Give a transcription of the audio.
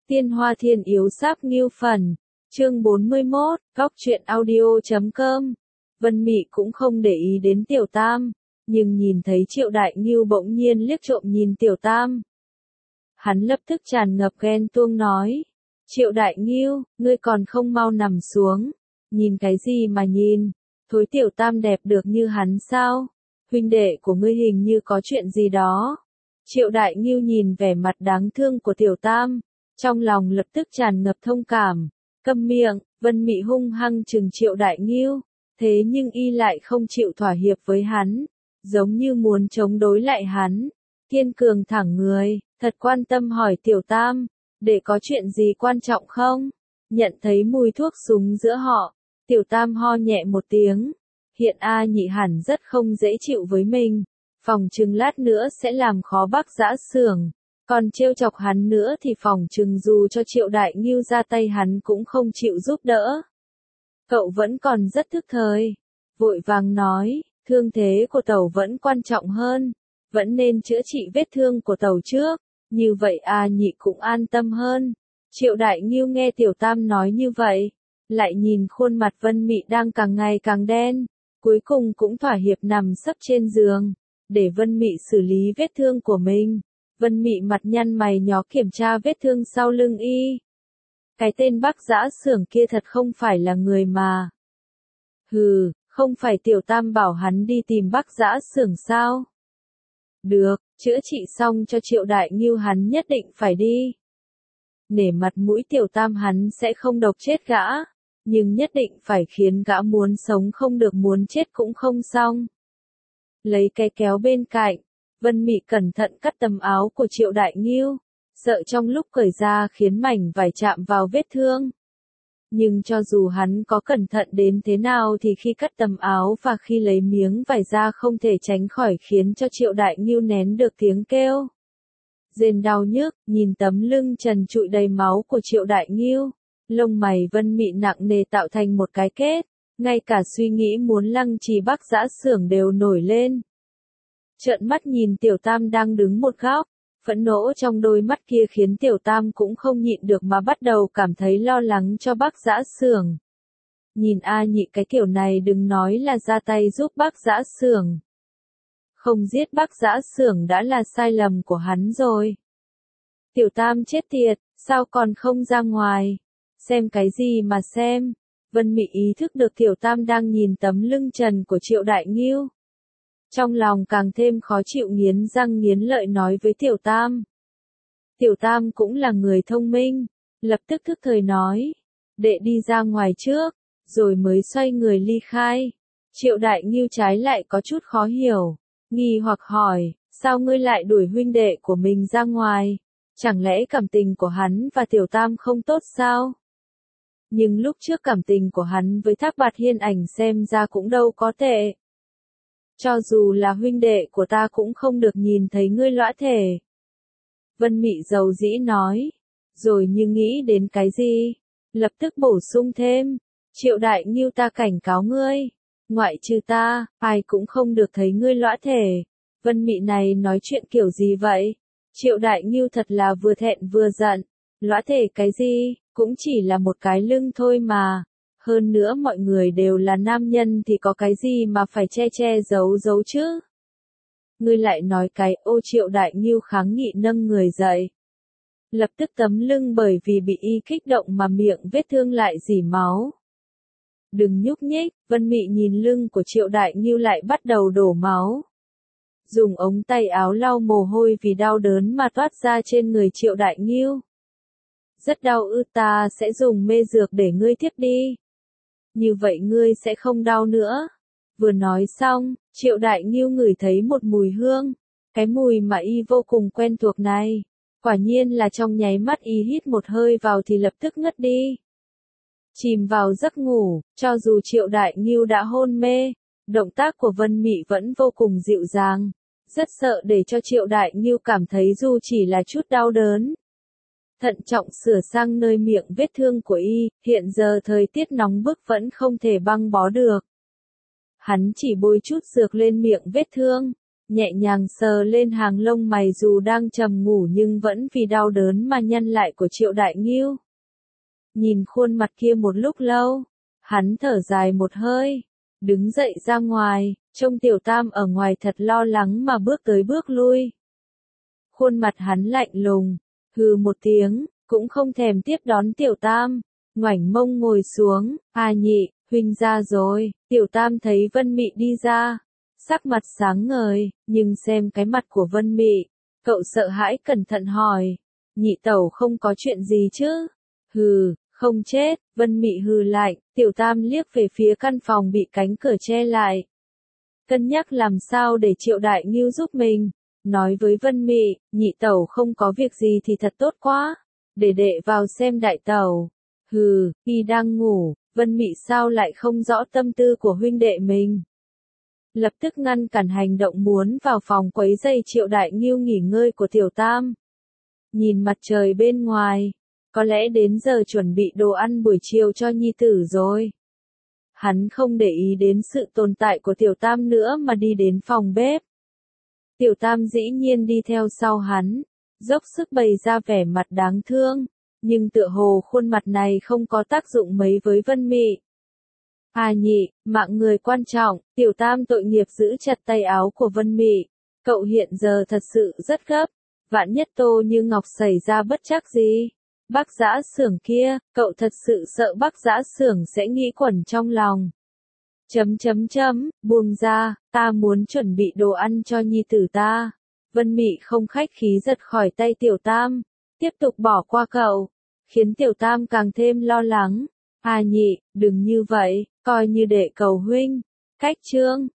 Tiên Hoa Thiên Yếu Sáp Nghiêu Phần, chương 41, góc truyện audio.com. Vân Mị cũng không để ý đến Tiểu Tam, nhưng nhìn thấy Triệu Đại Nghiêu bỗng nhiên liếc trộm nhìn Tiểu Tam. Hắn lập tức tràn ngập ghen tuông nói, Triệu Đại Nghiêu, ngươi còn không mau nằm xuống, nhìn cái gì mà nhìn, thối Tiểu Tam đẹp được như hắn sao, huynh đệ của ngươi hình như có chuyện gì đó. Triệu Đại Nghiêu nhìn vẻ mặt đáng thương của Tiểu Tam, trong lòng lập tức tràn ngập thông cảm, câm miệng. Vân Mị hung hăng trừng Triệu Đại Nghiêu, thế nhưng y lại không chịu thỏa hiệp với hắn, giống như muốn chống đối lại hắn. Kiên cường thẳng người, thật quan tâm hỏi Tiểu Tam, để có chuyện gì quan trọng không? Nhận thấy mùi thuốc súng giữa họ, Tiểu Tam ho nhẹ một tiếng, hiện A Nhị hẳn rất không dễ chịu với mình, phòng chừng lát nữa sẽ làm khó bác Dã Xưởng. Còn trêu chọc hắn nữa thì phòng chừng dù cho Triệu Đại Nghiêu ra tay hắn cũng không chịu giúp đỡ. Cậu vẫn còn rất thức thời, vội vàng nói, thương thế của Tẩu vẫn quan trọng hơn, vẫn nên chữa trị vết thương của Tẩu trước, như vậy A Nhị cũng an tâm hơn. Triệu Đại Nghiêu nghe Tiểu Tam nói như vậy, lại nhìn khuôn mặt Vân Mị đang càng ngày càng đen, cuối cùng cũng thỏa hiệp nằm sấp trên giường, để Vân Mị xử lý vết thương của mình. Vân Mị mặt nhăn mày nhó kiểm tra vết thương sau lưng y. Cái tên bác Dã Xưởng kia thật không phải là người mà. Hừ, không phải Tiểu Tam bảo hắn đi tìm bác Dã Xưởng sao? Được, chữa trị xong cho Triệu Đại Nghiêu hắn nhất định phải đi. Nể mặt mũi Tiểu Tam hắn sẽ không độc chết gã, nhưng nhất định phải khiến gã muốn sống không được muốn chết cũng không xong. Lấy cái kéo bên cạnh, Vân Mị cẩn thận cắt tấm áo của Triệu Đại Nghiêu, sợ trong lúc cởi ra khiến mảnh vải chạm vào vết thương. Nhưng cho dù hắn có cẩn thận đến thế nào thì khi cắt tấm áo và khi lấy miếng vải ra không thể tránh khỏi khiến cho Triệu Đại Nghiêu nén được tiếng kêu rên đau nhức. Nhìn tấm lưng trần trụi đầy máu của Triệu Đại Nghiêu, lông mày Vân Mị nặng nề tạo thành một cái kết, ngay cả suy nghĩ muốn lăng trì bác Dã Xưởng đều nổi lên. Trợn mắt nhìn Tiểu Tam đang đứng một góc, phẫn nộ trong đôi mắt kia khiến Tiểu Tam cũng không nhịn được mà bắt đầu cảm thấy lo lắng cho bác Dã Xưởng. Nhìn A Nhị cái kiểu này đừng nói là ra tay giúp bác Dã Xưởng. Không giết bác Dã Xưởng đã là sai lầm của hắn rồi. Tiểu Tam chết tiệt, sao còn không ra ngoài? Xem cái gì mà xem? Vân Mị ý thức được Tiểu Tam đang nhìn tấm lưng trần của Triệu Đại Nghiêu. Trong lòng càng thêm khó chịu nghiến răng nghiến lợi nói với Tiểu Tam. Tiểu Tam cũng là người thông minh, lập tức thức thời nói, đệ đi ra ngoài trước, rồi mới xoay người ly khai. Triệu Đại Nghiêu trái lại có chút khó hiểu, nghi hoặc hỏi, sao ngươi lại đuổi huynh đệ của mình ra ngoài, chẳng lẽ cảm tình của hắn và Tiểu Tam không tốt sao? Nhưng lúc trước cảm tình của hắn với Thác Bạt Hiên Ảnh xem ra cũng đâu có tệ. Cho dù là huynh đệ của ta cũng không được nhìn thấy ngươi lõa thể. Vân Mị dầu dĩ nói, rồi như nghĩ đến cái gì, lập tức bổ sung thêm, Triệu Đại Nghiêu ta cảnh cáo ngươi, ngoại trừ ta, ai cũng không được thấy ngươi lõa thể. Vân Mị này nói chuyện kiểu gì vậy? Triệu Đại Nghiêu thật là vừa thẹn vừa giận, lõa thể cái gì, cũng chỉ là một cái lưng thôi mà. Hơn nữa mọi người đều là nam nhân thì có cái gì mà phải che giấu chứ? Ngươi lại nói cái ô. Triệu Đại Nghiêu kháng nghị nâng người dậy. Lập tức tấm lưng bởi vì bị y kích động mà miệng vết thương lại rỉ máu. Đừng nhúc nhích. Vân Mị nhìn lưng của Triệu Đại Nghiêu lại bắt đầu đổ máu. Dùng ống tay áo lau mồ hôi vì đau đớn mà toát ra trên người Triệu Đại Nghiêu. Rất đau ư? Ta sẽ dùng mê dược để ngươi thiếp đi. Như vậy ngươi sẽ không đau nữa. Vừa nói xong, Triệu Đại Nghiêu ngửi thấy một mùi hương, cái mùi mà y vô cùng quen thuộc này. Quả nhiên là trong nháy mắt y hít một hơi vào thì lập tức ngất đi. Chìm vào giấc ngủ, cho dù Triệu Đại Nghiêu đã hôn mê, động tác của Vân Mị vẫn vô cùng dịu dàng, rất sợ để cho Triệu Đại Nghiêu cảm thấy dù chỉ là chút đau đớn. Thận trọng sửa sang nơi miệng vết thương của y, hiện giờ thời tiết nóng bức vẫn không thể băng bó được. Hắn chỉ bôi chút dược lên miệng vết thương, nhẹ nhàng sờ lên hàng lông mày dù đang trầm ngủ nhưng vẫn vì đau đớn mà nhăn lại của Triệu Đại Ngưu. Nhìn khuôn mặt kia một lúc lâu, hắn thở dài một hơi, đứng dậy ra ngoài, trông Tiểu Tam ở ngoài thật lo lắng mà bước tới bước lui. Khuôn mặt hắn lạnh lùng, hừ một tiếng, cũng không thèm tiếp đón Tiểu Tam, ngoảnh mông ngồi xuống, Nhị, huynh ra rồi. Tiểu Tam thấy Vân Mị đi ra, sắc mặt sáng ngời, nhưng xem cái mặt của Vân Mị, cậu sợ hãi cẩn thận hỏi, nhị tẩu không có chuyện gì chứ? Hừ, không chết. Vân Mị hừ lạnh. Tiểu Tam liếc về phía căn phòng bị cánh cửa che lại, cân nhắc làm sao để Triệu Đại Ngưu giúp mình, nói với Vân Mị, nhị tẩu không có việc gì thì thật tốt quá, để đệ vào xem đại tẩu. Hừ, y đang ngủ. Vân Mị sao lại không rõ tâm tư của huynh đệ mình. Lập tức ngăn cản hành động muốn vào phòng quấy rầy Triệu Đại Ngưu nghỉ ngơi của Tiểu Tam. Nhìn mặt trời bên ngoài, có lẽ đến giờ chuẩn bị đồ ăn buổi chiều cho nhi tử rồi. Hắn không để ý đến sự tồn tại của Tiểu Tam nữa mà đi đến phòng bếp. Tiểu Tam dĩ nhiên đi theo sau hắn, dốc sức bày ra vẻ mặt đáng thương, nhưng tựa hồ khuôn mặt này không có tác dụng mấy với Vân Mị. Nhị, mạng người quan trọng. Tiểu Tam tội nghiệp giữ chặt tay áo của Vân Mị. Cậu hiện giờ thật sự rất gấp, vạn nhất Tô Như Ngọc xảy ra bất trắc gì. Bác Dã Xưởng kia, cậu thật sự sợ Bác Dã Xưởng sẽ nghĩ quẩn trong lòng. Buông ra, ta muốn chuẩn bị đồ ăn cho nhi tử ta. Vân Mị không khách khí giật khỏi tay Tiểu Tam, tiếp tục bỏ qua cậu, khiến Tiểu Tam càng thêm lo lắng. Nhị, đừng như vậy, coi như đệ cầu huynh. Cách chương